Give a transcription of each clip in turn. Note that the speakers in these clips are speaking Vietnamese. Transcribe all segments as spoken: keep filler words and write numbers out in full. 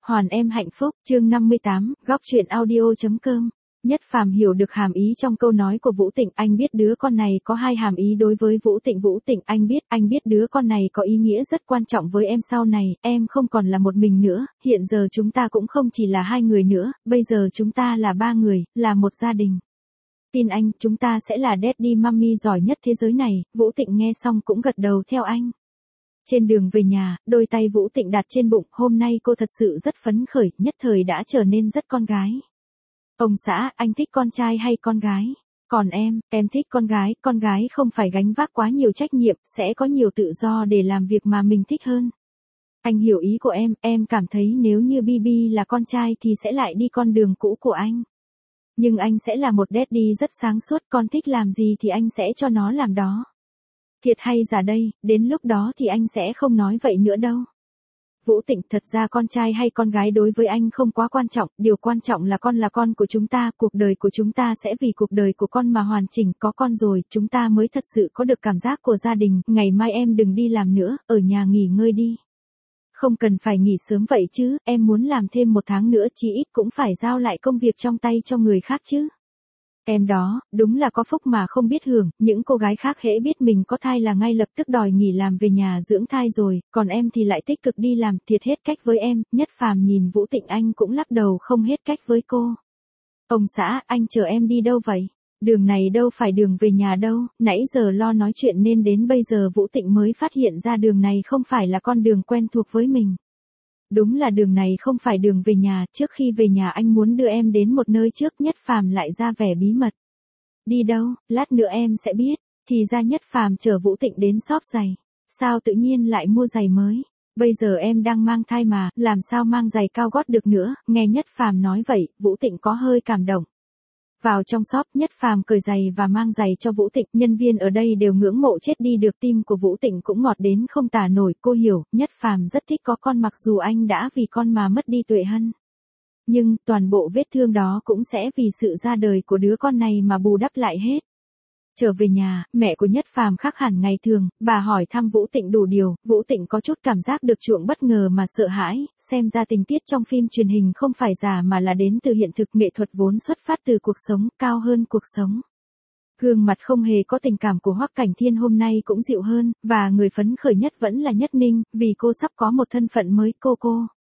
Hoàn em hạnh phúc, chương năm mươi tám, góc truyện audio.com. Nhất Phàm hiểu được hàm ý trong câu nói của Vũ Tịnh, anh biết đứa con này có hai hàm ý đối với Vũ Tịnh. Vũ Tịnh, anh biết, anh biết đứa con này có ý nghĩa rất quan trọng với em sau này, em không còn là một mình nữa, hiện giờ chúng ta cũng không chỉ là hai người nữa, bây giờ chúng ta là ba người, là một gia đình. Tin anh, chúng ta sẽ là daddy mommy giỏi nhất thế giới này. Vũ Tịnh nghe xong cũng gật đầu theo anh. Trên đường về nhà, đôi tay Vũ Tịnh đặt trên bụng, hôm nay cô thật sự rất phấn khởi, nhất thời đã trở nên rất con gái. Ông xã, anh thích con trai hay con gái? Còn em, em thích con gái, con gái không phải gánh vác quá nhiều trách nhiệm, sẽ có nhiều tự do để làm việc mà mình thích hơn. Anh hiểu ý của em, em cảm thấy nếu như Bibi là con trai thì sẽ lại đi con đường cũ của anh. Nhưng anh sẽ là một daddy rất sáng suốt, con thích làm gì thì anh sẽ cho nó làm đó. Thiệt hay giả đây, đến lúc đó thì anh sẽ không nói vậy nữa đâu. Vũ Tịnh, thật ra con trai hay con gái đối với anh không quá quan trọng, điều quan trọng là con là con của chúng ta, cuộc đời của chúng ta sẽ vì cuộc đời của con mà hoàn chỉnh, có con rồi, chúng ta mới thật sự có được cảm giác của gia đình, ngày mai em đừng đi làm nữa, ở nhà nghỉ ngơi đi. Không cần phải nghỉ sớm vậy chứ, em muốn làm thêm một tháng nữa chí ít cũng phải giao lại công việc trong tay cho người khác chứ. Em đó, đúng là có phúc mà không biết hưởng, những cô gái khác hễ biết mình có thai là ngay lập tức đòi nghỉ làm về nhà dưỡng thai rồi, còn em thì lại tích cực đi làm, thiệt hết cách với em. Nhất Phàm nhìn Vũ Tịnh, anh cũng lắc đầu không hết cách với cô. Ông xã, anh chờ em đi đâu vậy? Đường này đâu phải đường về nhà đâu, nãy giờ lo nói chuyện nên đến bây giờ Vũ Tịnh mới phát hiện ra đường này không phải là con đường quen thuộc với mình. Đúng là đường này không phải đường về nhà, trước khi về nhà anh muốn đưa em đến một nơi trước. Nhất Phàm lại ra vẻ bí mật. Đi đâu, lát nữa em sẽ biết. Thì ra Nhất Phàm chở Vũ Tịnh đến shop giày. Sao tự nhiên lại mua giày mới? Bây giờ em đang mang thai mà, làm sao mang giày cao gót được nữa? Nghe Nhất Phàm nói vậy, Vũ Tịnh có hơi cảm động. Vào trong shop, Nhất Phàm cởi giày và mang giày cho Vũ Tịnh, nhân viên ở đây đều ngưỡng mộ chết đi được, tim của Vũ Tịnh cũng ngọt đến không tả nổi. Cô hiểu, Nhất Phàm rất thích có con mặc dù anh đã vì con mà mất đi Tuệ Hân. Nhưng, toàn bộ vết thương đó cũng sẽ vì sự ra đời của đứa con này mà bù đắp lại hết. Trở về nhà, mẹ của Nhất Phàm khác hẳn ngày thường, bà hỏi thăm Vũ Tịnh đủ điều, Vũ Tịnh có chút cảm giác được chuộng bất ngờ mà sợ hãi, xem ra tình tiết trong phim truyền hình không phải giả mà là đến từ hiện thực, nghệ thuật vốn xuất phát từ cuộc sống, cao hơn cuộc sống. Gương mặt không hề có tình cảm của Hoắc Cảnh Thiên hôm nay cũng dịu hơn, và người phấn khởi nhất vẫn là Nhất Ninh, vì cô sắp có một thân phận mới, cô cô.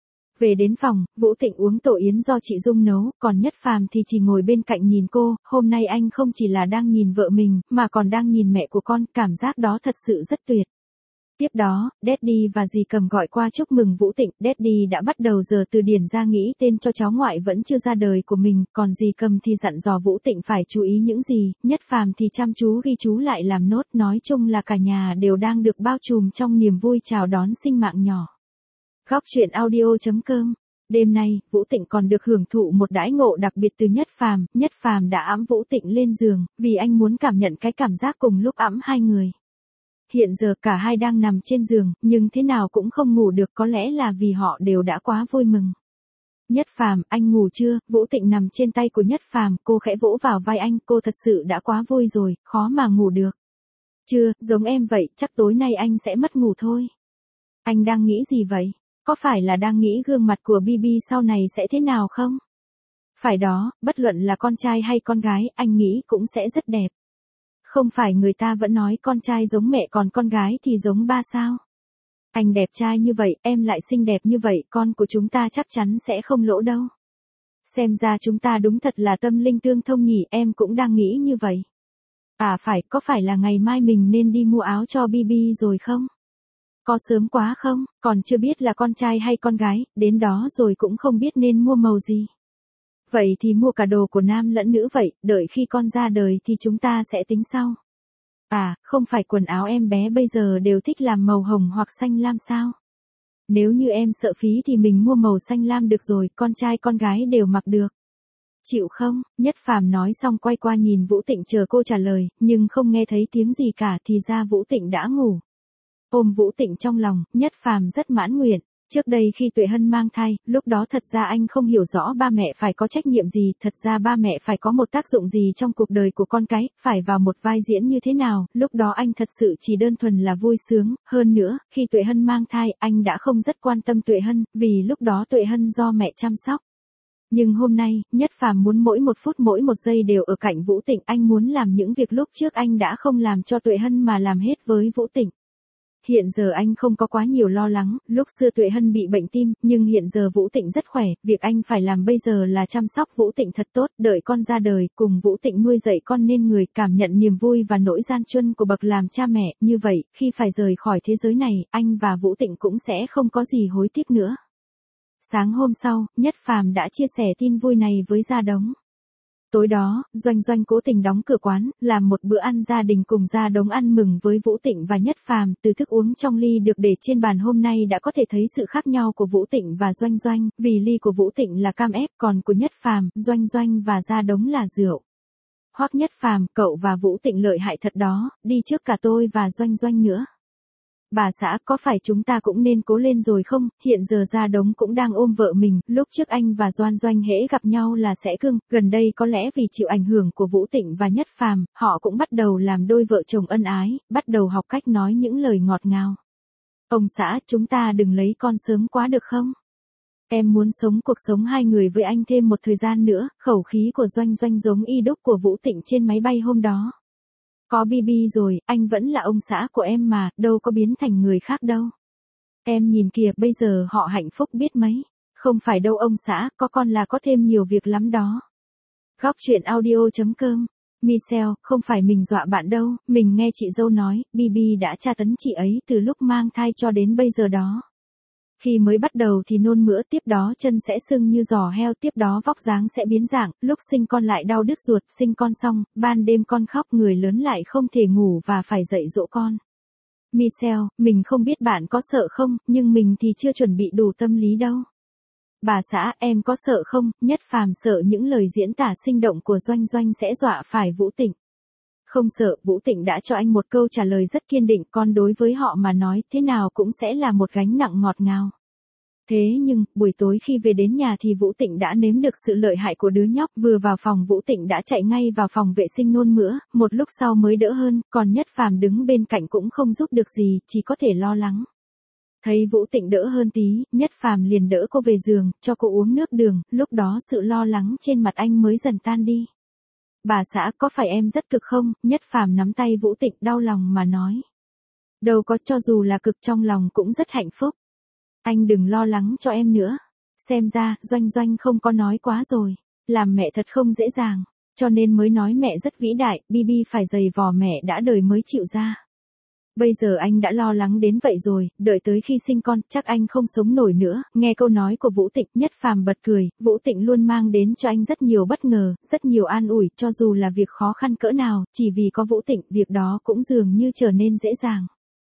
Về đến phòng, Vũ Tịnh uống tổ yến do chị Dung nấu, còn Nhất Phàm thì chỉ ngồi bên cạnh nhìn cô. Hôm nay anh không chỉ là đang nhìn vợ mình, mà còn đang nhìn mẹ của con, cảm giác đó thật sự rất tuyệt. Tiếp đó, Daddy và dì Cầm gọi qua chúc mừng Vũ Tịnh. Daddy đã bắt đầu giờ từ điển ra nghĩ tên cho cháu ngoại vẫn chưa ra đời của mình, còn dì Cầm thì dặn dò Vũ Tịnh phải chú ý những gì, Nhất Phàm thì chăm chú ghi chú lại làm nốt, nói chung là cả nhà đều đang được bao trùm trong niềm vui chào đón sinh mạng nhỏ. Góc truyện audio.com. Đêm nay, Vũ Tịnh còn được hưởng thụ một đãi ngộ đặc biệt từ Nhất Phàm. Nhất Phàm đã ẵm Vũ Tịnh lên giường, vì anh muốn cảm nhận cái cảm giác cùng lúc ẵm hai người. Hiện giờ cả hai đang nằm trên giường, nhưng thế nào cũng không ngủ được, có lẽ là vì họ đều đã quá vui mừng. Nhất Phàm, anh ngủ chưa? Vũ Tịnh nằm trên tay của Nhất Phàm, cô khẽ vỗ vào vai anh, cô thật sự đã quá vui rồi, khó mà ngủ được. Chưa, giống em vậy, chắc tối nay anh sẽ mất ngủ thôi. Anh đang nghĩ gì vậy? Có phải là đang nghĩ gương mặt của Bibi sau này sẽ thế nào không? Phải đó, bất luận là con trai hay con gái, anh nghĩ cũng sẽ rất đẹp. Không phải người ta vẫn nói con trai giống mẹ còn con gái thì giống ba sao? Anh đẹp trai như vậy, em lại xinh đẹp như vậy, con của chúng ta chắc chắn sẽ không lỗ đâu. Xem ra chúng ta đúng thật là tâm linh tương thông nhỉ, em cũng đang nghĩ như vậy. À phải, có phải là ngày mai mình nên đi mua áo cho Bibi rồi không? Có sớm quá không? Còn chưa biết là con trai hay con gái, đến đó rồi cũng không biết nên mua màu gì. Vậy thì mua cả đồ của nam lẫn nữ vậy, đợi khi con ra đời thì chúng ta sẽ tính sau. À, không phải quần áo em bé bây giờ đều thích làm màu hồng hoặc xanh lam sao? Nếu như em sợ phí thì mình mua màu xanh lam được rồi, con trai con gái đều mặc được. Chịu không? Nhất Phàm nói xong quay qua nhìn Vũ Tịnh chờ cô trả lời, nhưng không nghe thấy tiếng gì cả thì ra Vũ Tịnh đã ngủ. Ôm Vũ Tịnh trong lòng, Nhất Phàm rất mãn nguyện. Trước đây khi Tuệ Hân mang thai, lúc đó thật ra anh không hiểu rõ ba mẹ phải có trách nhiệm gì, thật ra ba mẹ phải có một tác dụng gì trong cuộc đời của con cái, phải vào một vai diễn như thế nào, lúc đó anh thật sự chỉ đơn thuần là vui sướng, hơn nữa, khi Tuệ Hân mang thai, anh đã không rất quan tâm Tuệ Hân, vì lúc đó Tuệ Hân do mẹ chăm sóc. Nhưng hôm nay, Nhất Phàm muốn mỗi một phút mỗi một giây đều ở cạnh Vũ Tịnh, anh muốn làm những việc lúc trước anh đã không làm cho Tuệ Hân mà làm hết với Vũ Tịnh. Hiện giờ anh không có quá nhiều lo lắng, lúc xưa Tuệ Hân bị bệnh tim, nhưng hiện giờ Vũ Tịnh rất khỏe, việc anh phải làm bây giờ là chăm sóc Vũ Tịnh thật tốt, đợi con ra đời, cùng Vũ Tịnh nuôi dạy con nên người, cảm nhận niềm vui và nỗi gian truân của bậc làm cha mẹ, như vậy, khi phải rời khỏi thế giới này, anh và Vũ Tịnh cũng sẽ không có gì hối tiếc nữa. Sáng hôm sau, Nhất Phàm đã chia sẻ tin vui này với Gia Đống. Tối đó, Doanh Doanh cố tình đóng cửa quán, làm một bữa ăn gia đình cùng Gia Đống ăn mừng với Vũ Tịnh và Nhất Phàm, từ thức uống trong ly được để trên bàn hôm nay đã có thể thấy sự khác nhau của Vũ Tịnh và Doanh Doanh, vì ly của Vũ Tịnh là cam ép, còn của Nhất Phàm, Doanh Doanh và Gia Đống là rượu. Hoắc Nhất Phàm, cậu và Vũ Tịnh lợi hại thật đó, đi trước cả tôi và Doanh Doanh nữa. Bà xã, có phải chúng ta cũng nên cố lên rồi không, hiện giờ Gia Đống cũng đang ôm vợ mình, lúc trước anh và Doan Doanh hễ gặp nhau là sẽ cưng, gần đây có lẽ vì chịu ảnh hưởng của Vũ Tịnh và Nhất Phàm, họ cũng bắt đầu làm đôi vợ chồng ân ái, bắt đầu học cách nói những lời ngọt ngào. Ông xã, chúng ta đừng lấy con sớm quá được không? Em muốn sống cuộc sống hai người với anh thêm một thời gian nữa, khẩu khí của Doanh Doanh giống y đúc của Vũ Tịnh trên máy bay hôm đó. Có bi bi rồi, anh vẫn là ông xã của em mà, đâu có biến thành người khác đâu. Em nhìn kìa, bây giờ họ hạnh phúc biết mấy. Không phải đâu ông xã, có con là có thêm nhiều việc lắm đó. Góc chuyện audio chấm com. Michelle, không phải mình dọa bạn đâu, mình nghe chị dâu nói, Bibi đã tra tấn chị ấy từ lúc mang thai cho đến bây giờ đó. Khi mới bắt đầu thì nôn mửa, tiếp đó chân sẽ sưng như giò heo, tiếp đó vóc dáng sẽ biến dạng, lúc sinh con lại đau đứt ruột, sinh con xong, ban đêm con khóc, người lớn lại không thể ngủ và phải dậy dỗ con. Michelle, mình không biết bạn có sợ không, nhưng mình thì chưa chuẩn bị đủ tâm lý đâu. Bà xã, em có sợ không? Nhất Phàm sợ những lời diễn tả sinh động của Doanh Doanh sẽ dọa phải Vũ Tịnh. Không sợ, Vũ Tịnh đã cho anh một câu trả lời rất kiên định, con đối với họ mà nói thế nào cũng sẽ là một gánh nặng ngọt ngào. Thế nhưng, buổi tối khi về đến nhà thì Vũ Tịnh đã nếm được sự lợi hại của đứa nhóc, vừa vào phòng Vũ Tịnh đã chạy ngay vào phòng vệ sinh nôn mửa, một lúc sau mới đỡ hơn, còn Nhất Phàm đứng bên cạnh cũng không giúp được gì, chỉ có thể lo lắng. Thấy Vũ Tịnh đỡ hơn tí, Nhất Phàm liền đỡ cô về giường, cho cô uống nước đường, lúc đó sự lo lắng trên mặt anh mới dần tan đi. Bà xã, có phải em rất cực không? Nhất Phàm nắm tay Vũ Tịnh đau lòng mà nói. Đâu có, cho dù là cực trong lòng cũng rất hạnh phúc. Anh đừng lo lắng cho em nữa. Xem ra, Doanh Doanh không có nói quá rồi. Làm mẹ thật không dễ dàng. Cho nên mới nói mẹ rất vĩ đại, Bibi phải giày vò mẹ đã đời mới chịu ra. Bây giờ anh đã lo lắng đến vậy rồi, đợi tới khi sinh con, chắc anh không sống nổi nữa. Nghe câu nói của Vũ Tịnh, Nhất Phàm bật cười, Vũ Tịnh luôn mang đến cho anh rất nhiều bất ngờ, rất nhiều an ủi, cho dù là việc khó khăn cỡ nào, chỉ vì có Vũ Tịnh, việc đó cũng dường như trở nên dễ dàng.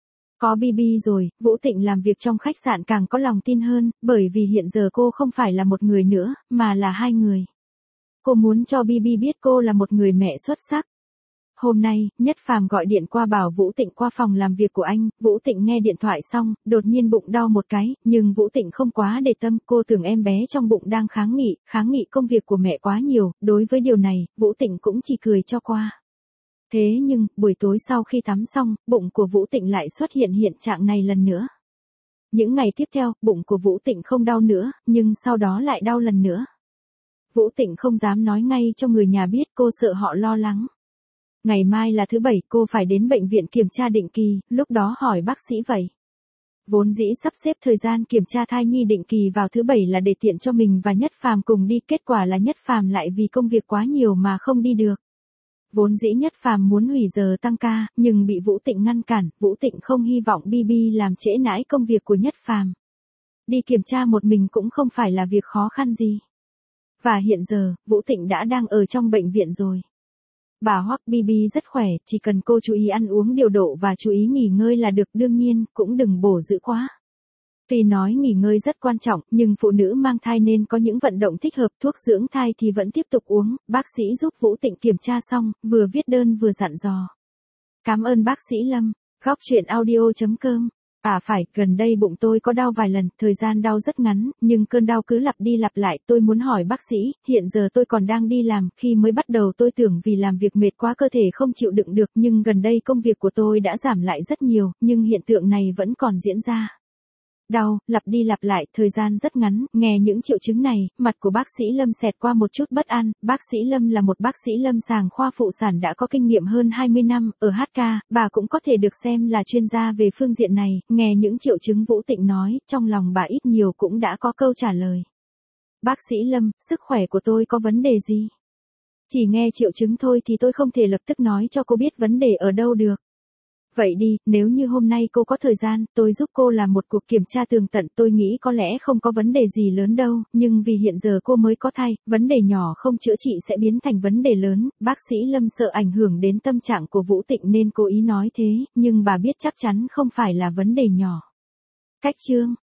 Có Bibi rồi, Vũ Tịnh làm việc trong khách sạn càng có lòng tin hơn, bởi vì hiện giờ cô không phải là một người nữa, mà là hai người. Cô muốn cho Bibi biết cô là một người mẹ xuất sắc. Hôm nay, Nhất Phàm gọi điện qua bảo Vũ Tịnh qua phòng làm việc của anh, Vũ Tịnh nghe điện thoại xong, đột nhiên bụng đau một cái, nhưng Vũ Tịnh không quá để tâm, cô tưởng em bé trong bụng đang kháng nghị, kháng nghị công việc của mẹ quá nhiều, đối với điều này, Vũ Tịnh cũng chỉ cười cho qua. Thế nhưng, buổi tối sau khi tắm xong, bụng của Vũ Tịnh lại xuất hiện hiện trạng này lần nữa. Những ngày tiếp theo, bụng của Vũ Tịnh không đau nữa, nhưng sau đó lại đau lần nữa. Vũ Tịnh không dám nói ngay cho người nhà biết, cô sợ họ lo lắng. Ngày mai là thứ bảy, cô phải đến bệnh viện kiểm tra định kỳ, lúc đó hỏi bác sĩ vậy. Vốn dĩ sắp xếp thời gian kiểm tra thai nhi định kỳ vào thứ bảy là để tiện cho mình và Nhất Phàm cùng đi, kết quả là Nhất Phàm lại vì công việc quá nhiều mà không đi được. Vốn dĩ Nhất Phàm muốn hủy giờ tăng ca, nhưng bị Vũ Tịnh ngăn cản, Vũ Tịnh không hy vọng Bibi làm trễ nải công việc của Nhất Phàm. Đi kiểm tra một mình cũng không phải là việc khó khăn gì. Và hiện giờ, Vũ Tịnh đã đang ở trong bệnh viện rồi. Bà Hoắc Bibi rất khỏe, chỉ cần cô chú ý ăn uống điều độ và chú ý nghỉ ngơi là được, đương nhiên, cũng đừng bổ dữ quá. Tuy nói nghỉ ngơi rất quan trọng, nhưng phụ nữ mang thai nên có những vận động thích hợp, thuốc dưỡng thai thì vẫn tiếp tục uống. Bác sĩ giúp Vũ Tịnh kiểm tra xong, vừa viết đơn vừa dặn dò. Cảm ơn bác sĩ Lâm. Góc chuyện audio chấm com À phải, gần đây bụng tôi có đau vài lần, thời gian đau rất ngắn, nhưng cơn đau cứ lặp đi lặp lại. Tôi muốn hỏi bác sĩ, hiện giờ tôi còn đang đi làm, khi mới bắt đầu tôi tưởng vì làm việc mệt quá cơ thể không chịu đựng được, nhưng gần đây công việc của tôi đã giảm lại rất nhiều, nhưng hiện tượng này vẫn còn diễn ra. Đau, lặp đi lặp lại, thời gian rất ngắn, nghe những triệu chứng này, mặt của bác sĩ Lâm xẹt qua một chút bất an. Bác sĩ Lâm là một bác sĩ lâm sàng khoa phụ sản đã có kinh nghiệm hơn hai mươi năm, ở hát ca, bà cũng có thể được xem là chuyên gia về phương diện này, nghe những triệu chứng Vũ Tịnh nói, trong lòng bà ít nhiều cũng đã có câu trả lời. Bác sĩ Lâm, sức khỏe của tôi có vấn đề gì? Chỉ nghe triệu chứng thôi thì tôi không thể lập tức nói cho cô biết vấn đề ở đâu được. Vậy đi, nếu như hôm nay cô có thời gian, tôi giúp cô làm một cuộc kiểm tra tường tận, tôi nghĩ có lẽ không có vấn đề gì lớn đâu, nhưng vì hiện giờ cô mới có thai, vấn đề nhỏ không chữa trị sẽ biến thành vấn đề lớn, bác sĩ Lâm sợ ảnh hưởng đến tâm trạng của Vũ Tịnh nên cố ý nói thế, nhưng bà biết chắc chắn không phải là vấn đề nhỏ. Cách chương